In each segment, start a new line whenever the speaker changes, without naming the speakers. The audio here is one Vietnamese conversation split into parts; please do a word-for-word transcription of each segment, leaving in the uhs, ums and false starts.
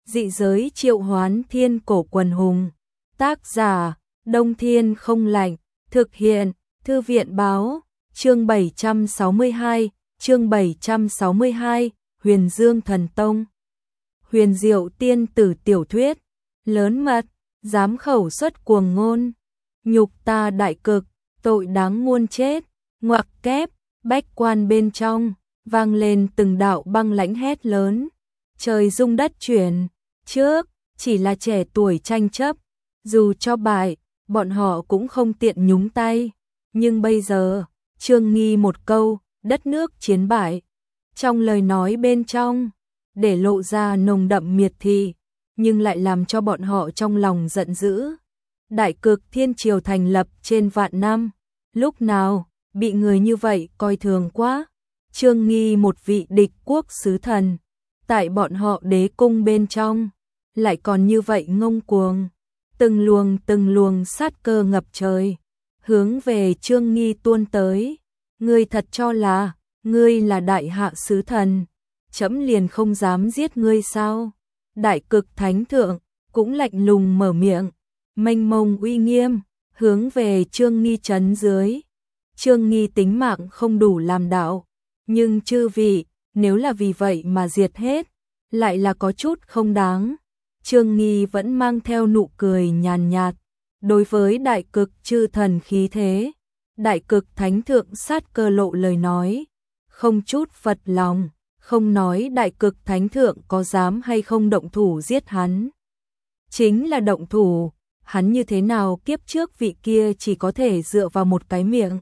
Dị giới triệu hoán thiên cổ quần hùng. Tác giả, Đông Thiên không lạnh. Thực hiện, Thư viện báo. Chương bảy trăm sáu mươi hai, chương bảy trăm sáu mươi hai, Huyền Dương Thần Tông. Huyền Diệu tiên tử tiểu thuyết. Lớn mật, dám khẩu xuất cuồng ngôn. Nhục ta đại cực, tội đáng muôn chết. Ngoặc kép, bách quan bên trong, vang lên từng đạo băng lãnh hét lớn. Trời rung đất chuyển, trước, chỉ là trẻ tuổi tranh chấp. Dù cho bại, bọn họ cũng không tiện nhúng tay. Nhưng bây giờ, Trương Nghi một câu, đất nước chiến bại. Trong lời nói bên trong, để lộ ra nồng đậm miệt thị, nhưng lại làm cho bọn họ trong lòng giận dữ. Đại cực thiên triều thành lập trên vạn năm, lúc nào, bị người như vậy coi thường quá. Trương Nghi một vị địch quốc sứ thần, tại bọn họ đế cung bên trong, lại còn như vậy ngông cuồng. Từng luồng từng luồng sát cơ ngập trời, hướng về Trương Nghi tuôn tới. Ngươi thật cho là, ngươi là đại hạ sứ thần, trẫm liền không dám giết ngươi sao? Đại cực thánh thượng, cũng lạnh lùng mở miệng, mênh mông uy nghiêm, hướng về Trương Nghi trấn dưới. Trương Nghi tính mạng không đủ làm đạo, nhưng chư vị, nếu là vì vậy mà diệt hết, lại là có chút không đáng. Trương Nghi vẫn mang theo nụ cười nhàn nhạt, đối với đại cực chư thần khí thế. Đại cực thánh thượng sát cơ lộ lời nói, không chút phật lòng, không nói đại cực thánh thượng có dám hay không động thủ giết hắn. Chính là động thủ, hắn như thế nào kiếp trước vị kia chỉ có thể dựa vào một cái miệng,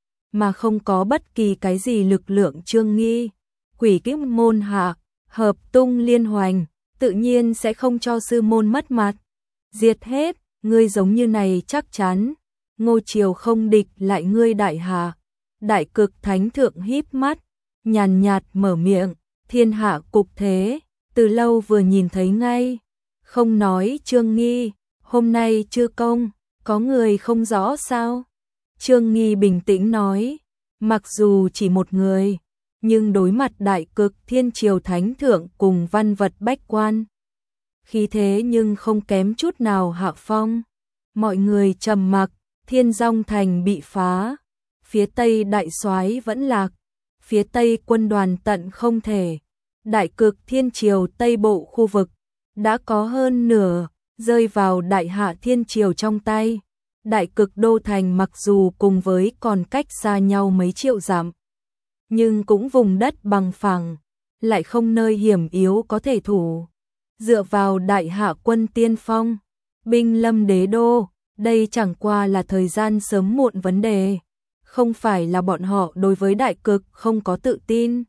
mà không có bất kỳ cái gì lực lượng. Trương Nghi, quỷ kiếp môn hạ, hợp tung liên hoành, tự nhiên sẽ không cho sư môn mất mặt. Diệt hết, ngươi giống như này chắc chắn, Ngô triều không địch lại ngươi đại hạ. Đại cực thánh thượng híp mắt, nhàn nhạt mở miệng, thiên hạ cục thế, từ lâu vừa nhìn thấy ngay. Không nói Trương Nghi, hôm nay chưa công, có người không rõ sao? Trương Nghi bình tĩnh nói, mặc dù chỉ một người, nhưng đối mặt đại cực thiên triều thánh thượng cùng văn vật bách quan, khí thế nhưng không kém chút nào hạ phong. Mọi người trầm mặc. Thiên Dong thành bị phá, phía tây đại soái vẫn lạc, phía tây quân đoàn tận không thể. Đại cực thiên triều tây bộ khu vực đã có hơn nửa rơi vào đại hạ thiên triều trong tay. Đại cực đô thành mặc dù cùng với còn cách xa nhau mấy triệu dặm, nhưng cũng vùng đất bằng phẳng, lại không nơi hiểm yếu có thể thủ. Dựa vào đại hạ quân tiên phong, binh lâm đế đô, đây chẳng qua là thời gian sớm muộn vấn đề. Không phải là bọn họ đối với đại cực không có tự tin,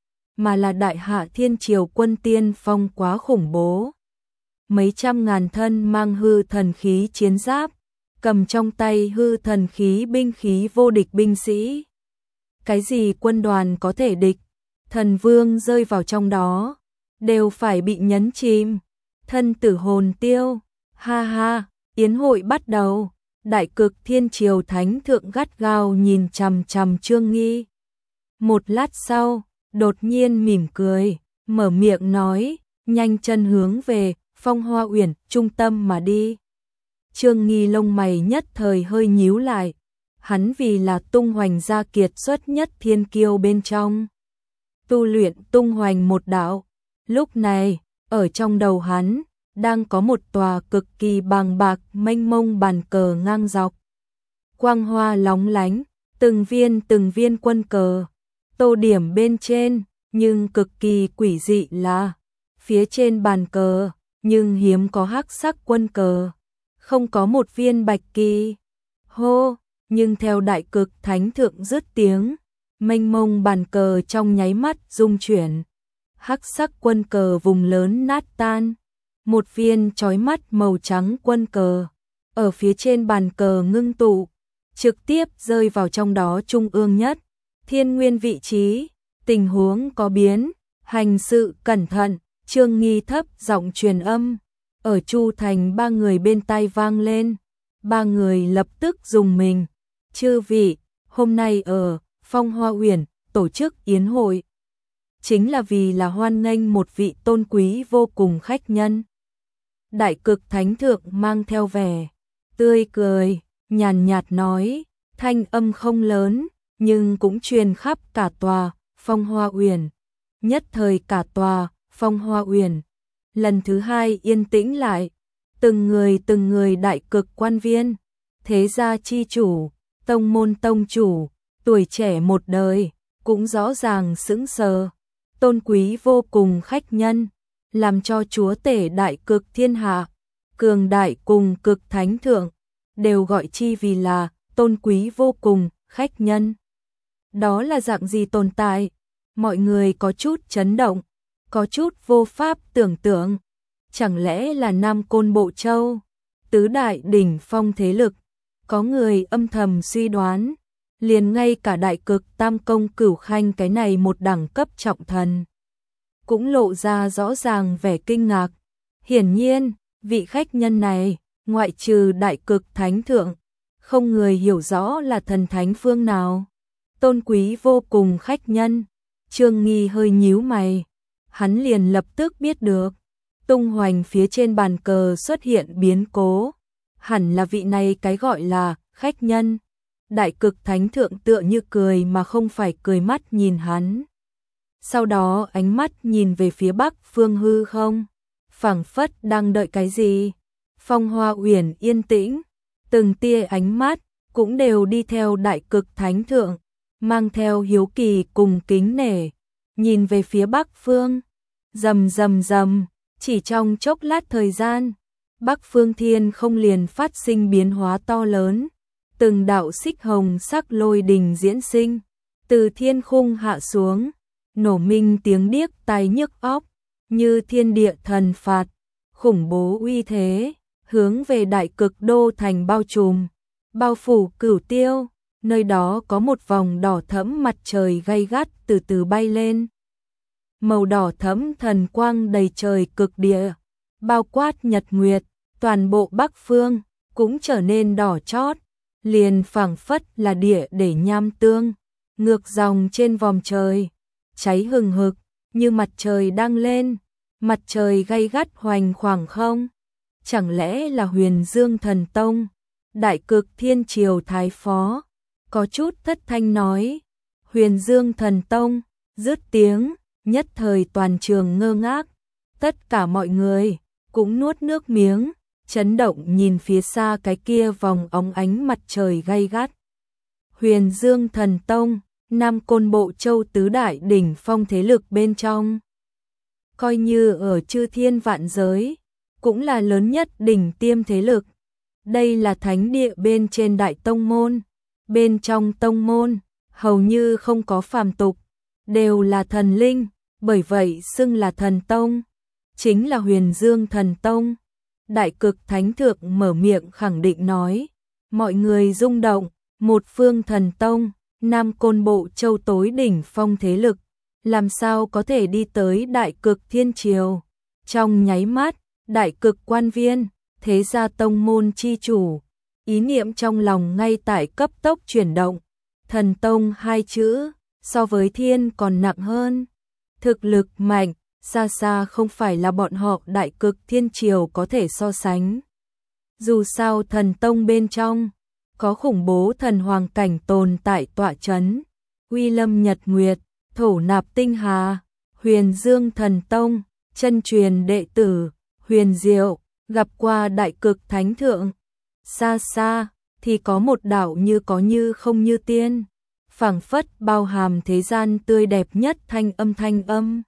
mà là đại hạ thiên triều quân tiên phong quá khủng bố. Mấy trăm ngàn thân mang hư thần khí chiến giáp, cầm trong tay hư thần khí binh khí vô địch binh sĩ. Cái gì quân đoàn có thể địch, thần vương rơi vào trong đó, đều phải bị nhấn chìm, thân tử hồn tiêu. Ha ha, yến hội bắt đầu. Đại cực thiên triều thánh thượng gắt gao nhìn chằm chằm Trương Nghi. Một lát sau, đột nhiên mỉm cười, mở miệng nói, nhanh chân hướng về Phong Hoa Uyển trung tâm mà đi. Trương Nghi lông mày nhất thời hơi nhíu lại, hắn vì là tung hoành gia kiệt xuất nhất thiên kiêu bên trong, tu luyện tung hoành một đạo. Lúc này, ở trong đầu hắn đang có một tòa cực kỳ bàng bạc mênh mông bàn cờ ngang dọc. Quang hoa lóng lánh, từng viên từng viên quân cờ, tô điểm bên trên, nhưng cực kỳ quỷ dị là, phía trên bàn cờ, nhưng hiếm có hắc sắc quân cờ, không có một viên bạch kỳ. Hô, nhưng theo đại cực thánh thượng dứt tiếng, mênh mông bàn cờ trong nháy mắt rung chuyển. Hắc sắc quân cờ vùng lớn nát tan. Một viên chói mắt màu trắng quân cờ, ở phía trên bàn cờ ngưng tụ, trực tiếp rơi vào trong đó trung ương nhất, thiên nguyên vị trí. Tình huống có biến, hành sự cẩn thận. Trương Nghi thấp giọng truyền âm, ở Chu Thành ba người bên tai vang lên. Ba người lập tức dùng mình. Chư vị, hôm nay ở Phong Hoa Uyển tổ chức yến hội. chính là vì là hoan nghênh một vị tôn quý vô cùng khách nhân. Đại Cực Thánh Thượng mang theo vẻ tươi cười, nhàn nhạt nói, thanh âm không lớn, nhưng cũng truyền khắp cả tòa Phong Hoa Uyển. Nhất thời cả tòa Phong Hoa Uyển lần thứ hai yên tĩnh lại, từng người từng người đại cực quan viên, thế gia chi chủ, tông môn tông chủ, tuổi trẻ một đời, cũng rõ ràng sững sờ. Tôn quý vô cùng khách nhân, làm cho chúa tể đại cực thiên hạ, cường đại cùng cực thánh thượng, đều gọi chi vì là tôn quý vô cùng khách nhân. Đó là dạng gì tồn tại? Mọi người có chút chấn động, có chút vô pháp tưởng tượng. Chẳng lẽ là Nam Côn Bộ Châu, tứ đại đỉnh phong thế lực? Có người âm thầm suy đoán, liền ngay cả đại cực tam công cửu khanh cái này một đẳng cấp trọng thần, cũng lộ ra rõ ràng vẻ kinh ngạc. Hiển nhiên, vị khách nhân này, ngoại trừ đại cực thánh thượng, không người hiểu rõ là thần thánh phương nào. Tôn quý vô cùng khách nhân, Trương Nghi hơi nhíu mày, hắn liền lập tức biết được. Tung hoành phía trên bàn cờ xuất hiện biến cố, hẳn là vị này cái gọi là khách nhân. Đại cực thánh thượng tựa như cười mà không phải cười mắt nhìn hắn. Sau đó ánh mắt nhìn về phía bắc phương hư không, phảng phất đang đợi cái gì. Phong Hoa Uyển yên tĩnh, từng tia ánh mắt cũng đều đi theo đại cực thánh thượng, mang theo hiếu kỳ cùng kính nể, nhìn về phía bắc phương. Rầm rầm rầm, chỉ trong chốc lát thời gian, bắc phương thiên không liền phát sinh biến hóa to lớn, từng đạo xích hồng sắc lôi đình diễn sinh, từ thiên khung hạ xuống, nổ minh tiếng điếc tai nhức óc, như thiên địa thần phạt, khủng bố uy thế, hướng về đại cực đô thành bao trùm, bao phủ Cửu Tiêu. Nơi đó có một vòng đỏ thẫm mặt trời gay gắt từ từ bay lên. Màu đỏ thẫm thần quang đầy trời cực địa, bao quát nhật nguyệt, toàn bộ bắc phương cũng trở nên đỏ chót, liền phảng phất là địa để nham tương, ngược dòng trên vòm trời, cháy hừng hực, như mặt trời đang lên, mặt trời gay gắt hoành khoảng không. Chẳng lẽ là Huyền Dương Thần Tông, Đại Cực Thiên Triều Thái Phó, có chút thất thanh nói, Huyền Dương Thần Tông, dứt tiếng, nhất thời toàn trường ngơ ngác, tất cả mọi người cũng nuốt nước miếng, chấn động nhìn phía xa cái kia vòng óng ánh mặt trời gay gắt. Huyền Dương Thần Tông, Nam Côn Bộ Châu tứ đại đỉnh phong thế lực bên trong, coi như ở chư thiên vạn giới, cũng là lớn nhất đỉnh tiêm thế lực. Đây là thánh địa bên trên đại tông môn, bên trong tông môn hầu như không có phàm tục, đều là thần linh, bởi vậy xưng là thần tông, chính là Huyền Dương Thần Tông. Đại Cực Thánh Thượng mở miệng khẳng định nói, mọi người rung động, một phương thần tông, Nam Côn Bộ Châu tối đỉnh phong thế lực, làm sao có thể đi tới Đại Cực Thiên Triều. Trong nháy mắt, Đại Cực quan viên, thế gia tông môn chi chủ, ý niệm trong lòng ngay tại cấp tốc chuyển động. Thần tông hai chữ, so với thiên còn nặng hơn. Thực lực mạnh, xa xa không phải là bọn họ Đại Cực Thiên Triều có thể so sánh. Dù sao thần tông bên trong, có khủng bố thần hoàng cảnh tồn tại tọa chấn, uy lâm nhật nguyệt, thổ nạp tinh hà. Huyền Dương Thần Tông, chân truyền đệ tử, Huyền Diệu, gặp qua Đại Cực Thánh Thượng. Xa xa, thì có một đạo như có như không như tiên, phảng phất bao hàm thế gian tươi đẹp nhất thanh âm thanh âm.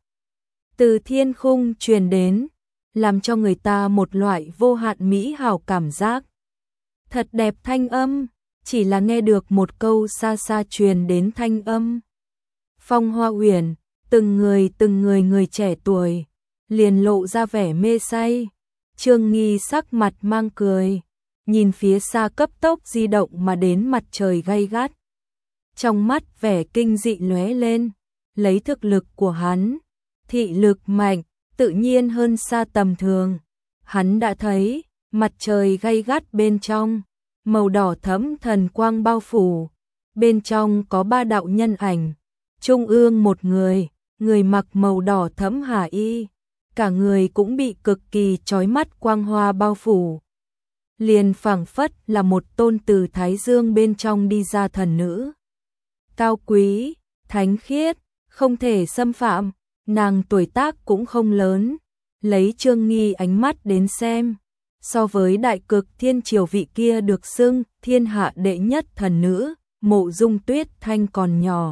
Từ thiên khung truyền đến, làm cho người ta một loại vô hạn mỹ hảo cảm giác. Thật đẹp thanh âm, chỉ là nghe được một câu xa xa truyền đến thanh âm. Phong Hoa Uyển, từng người từng người người trẻ tuổi, liền lộ ra vẻ mê say. Trương Nghi sắc mặt mang cười, nhìn phía xa cấp tốc di động mà đến mặt trời gay gắt. Trong mắt vẻ kinh dị lóe lên, lấy thực lực của hắn, thị lực mạnh, tự nhiên hơn xa tầm thường. Hắn đã thấy, mặt trời gay gắt bên trong, màu đỏ thẫm thần quang bao phủ, bên trong có ba đạo nhân ảnh, trung ương một người, người mặc màu đỏ thẫm hà y, cả người cũng bị cực kỳ chói mắt quang hoa bao phủ. Liền phảng phất là một tôn từ Thái Dương bên trong đi ra thần nữ. Cao quý, thánh khiết, không thể xâm phạm, nàng tuổi tác cũng không lớn, lấy Trương Nghi ánh mắt đến xem. So với đại cực thiên triều vị kia được xưng thiên hạ đệ nhất thần nữ, Mộ Dung Tuyết Thanh còn nhỏ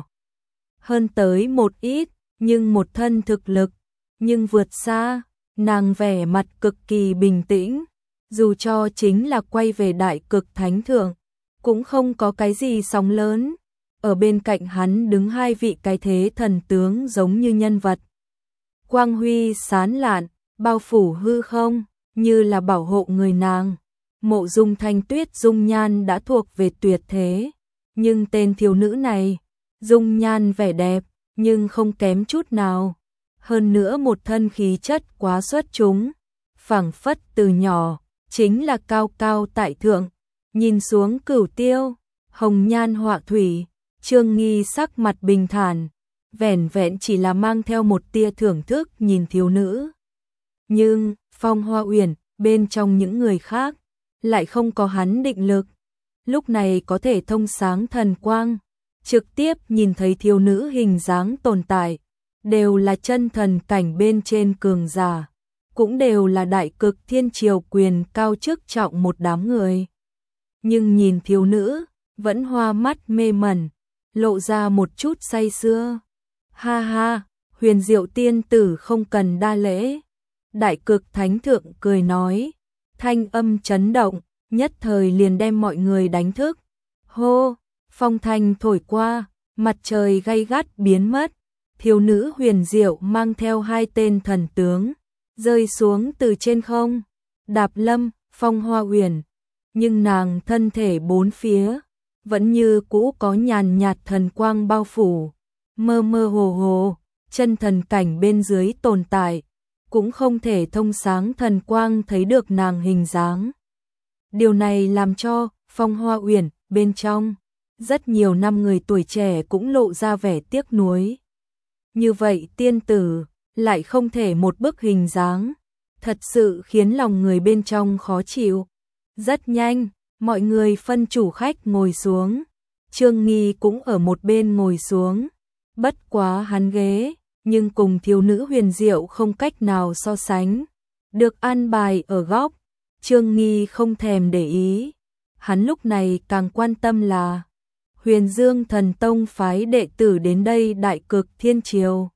hơn tới một ít, nhưng một thân thực lực, nhưng vượt xa, nàng vẻ mặt cực kỳ bình tĩnh, dù cho chính là quay về đại cực thánh thượng, cũng không có cái gì sóng lớn. Ở bên cạnh hắn đứng hai vị cái thế thần tướng giống như nhân vật. Quang huy sán lạn, bao phủ hư không, như là bảo hộ người nàng. Mộ Dung Thanh Tuyết dung nhan đã thuộc về tuyệt thế, nhưng tên thiếu nữ này, dung nhan vẻ đẹp, nhưng không kém chút nào. Hơn nữa một thân khí chất quá xuất chúng, phảng phất từ nhỏ, chính là cao cao tại thượng, nhìn xuống cửu tiêu, hồng nhan họa thủy, Trương Nghi sắc mặt bình thản, vẻn vẹn chỉ là mang theo một tia thưởng thức nhìn thiếu nữ. Nhưng, Phong Hoa Uyển, bên trong những người khác, lại không có hắn định lực, lúc này có thể thông sáng thần quang, trực tiếp nhìn thấy thiếu nữ hình dáng tồn tại, đều là chân thần cảnh bên trên cường giả, cũng đều là đại cực thiên triều quyền cao chức trọng một đám người. Nhưng nhìn thiếu nữ, vẫn hoa mắt mê mẩn, lộ ra một chút say sưa. Ha ha, Huyền Diệu tiên tử không cần đa lễ. Đại cực thánh thượng cười nói, thanh âm chấn động, nhất thời liền đem mọi người đánh thức. Hô, phong thanh thổi qua, mặt trời gay gắt biến mất, thiếu nữ Huyền Diệu mang theo hai tên thần tướng, rơi xuống từ trên không, đạp lâm, Phong Hoa Uyển, nhưng nàng thân thể bốn phía, vẫn như cũ có nhàn nhạt thần quang bao phủ, mơ mơ hồ hồ, chân thần cảnh bên dưới tồn tại, cũng không thể thông sáng thần quang thấy được nàng hình dáng. Điều này làm cho Phong Hoa Uyển bên trong rất nhiều năm người tuổi trẻ cũng lộ ra vẻ tiếc nuối. Như vậy tiên tử lại không thể một bức hình dáng, thật sự khiến lòng người bên trong khó chịu. Rất nhanh, mọi người phân chủ khách ngồi xuống, Trương Nghi cũng ở một bên ngồi xuống, bất quá hắn ghế, nhưng cùng thiếu nữ Huyền Diệu không cách nào so sánh, được an bài ở góc, Trương Nghi không thèm để ý, hắn lúc này càng quan tâm là Huyền Dương Thần Tông phái đệ tử đến đây đại cực thiên triều.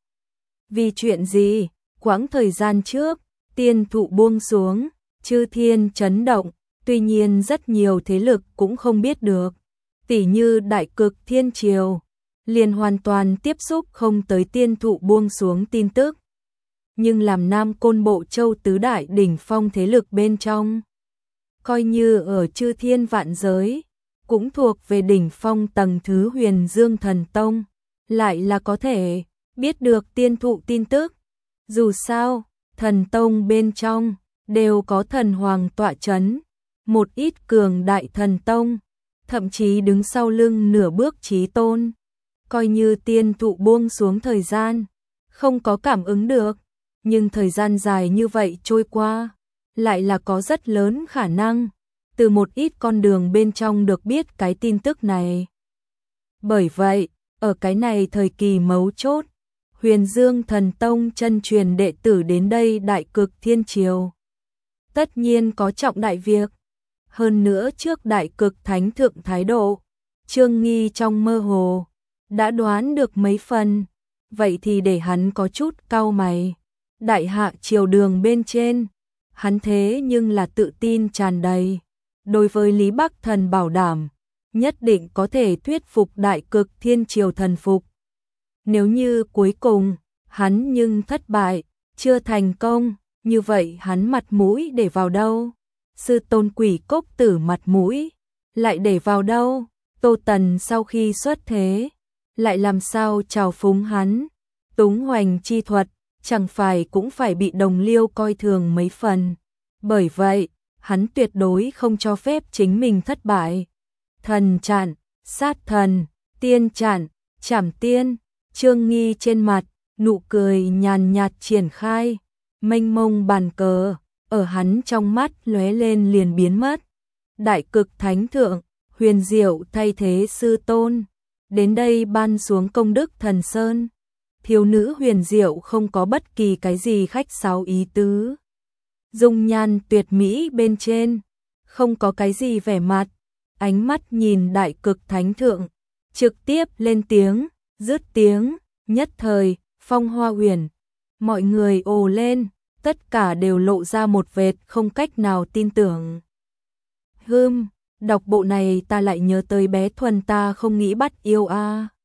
Vì chuyện gì? Quãng thời gian trước, tiên thụ buông xuống, chư thiên chấn động, tuy nhiên rất nhiều thế lực cũng không biết được, tỉ như đại cực thiên triều, liền hoàn toàn tiếp xúc không tới tiên thụ buông xuống tin tức. Nhưng làm Nam Côn Bộ Châu tứ đại đỉnh phong thế lực bên trong, coi như ở chư thiên vạn giới, cũng thuộc về đỉnh phong tầng thứ Huyền Dương Thần Tông, lại là có thể biết được tiên thụ tin tức. Dù sao, thần tông bên trong đều có thần hoàng tọa chấn, một ít cường đại thần tông, thậm chí đứng sau lưng nửa bước chí tôn, coi như tiên thụ buông xuống thời gian, không có cảm ứng được, nhưng thời gian dài như vậy trôi qua, lại là có rất lớn khả năng từ một ít con đường bên trong được biết cái tin tức này. Bởi vậy, ở cái này thời kỳ mấu chốt, Huyền Dương Thần Tông chân truyền đệ tử đến đây đại cực thiên triều, tất nhiên có trọng đại việc. Hơn nữa trước đại cực thánh thượng thái độ, Trương Nghi trong mơ hồ đã đoán được mấy phần, vậy thì để hắn có chút cau mày. Đại hạ triều đường bên trên, hắn thế nhưng là tự tin tràn đầy, đối với Lý Bắc Thần bảo đảm, nhất định có thể thuyết phục đại cực thiên triều thần phục. Nếu như cuối cùng, hắn nhưng thất bại, chưa thành công, như vậy hắn mặt mũi để vào đâu? Sư tôn Quỷ Cốc Tử mặt mũi, lại để vào đâu? Tô Tần sau khi xuất thế, lại làm sao trào phúng hắn? Túng hoành chi thuật, chẳng phải cũng phải bị đồng liêu coi thường mấy phần. Bởi vậy, hắn tuyệt đối không cho phép chính mình thất bại. Thần chặn, sát thần, tiên chặn, trảm tiên, Trương Nghi trên mặt nụ cười nhàn nhạt triển khai, mênh mông bàn cờ, ở hắn trong mắt lóe lên liền biến mất. Đại cực thánh thượng, huyền diệu thay thế sư tôn, đến đây ban xuống công đức thần sơn. Thiếu nữ huyền diệu không có bất kỳ cái gì khách sáo ý tứ. Dung nhan tuyệt mỹ bên trên, không có cái gì vẻ mặt, ánh mắt nhìn đại cực thánh thượng, trực tiếp lên tiếng, dứt tiếng, nhất thời, phong hoa huyền. Mọi người ồ lên, tất cả đều lộ ra một vệt không cách nào tin tưởng. Hưm, đọc bộ này ta lại nhớ tới bé Thuần ta không nghĩ bắt yêu a.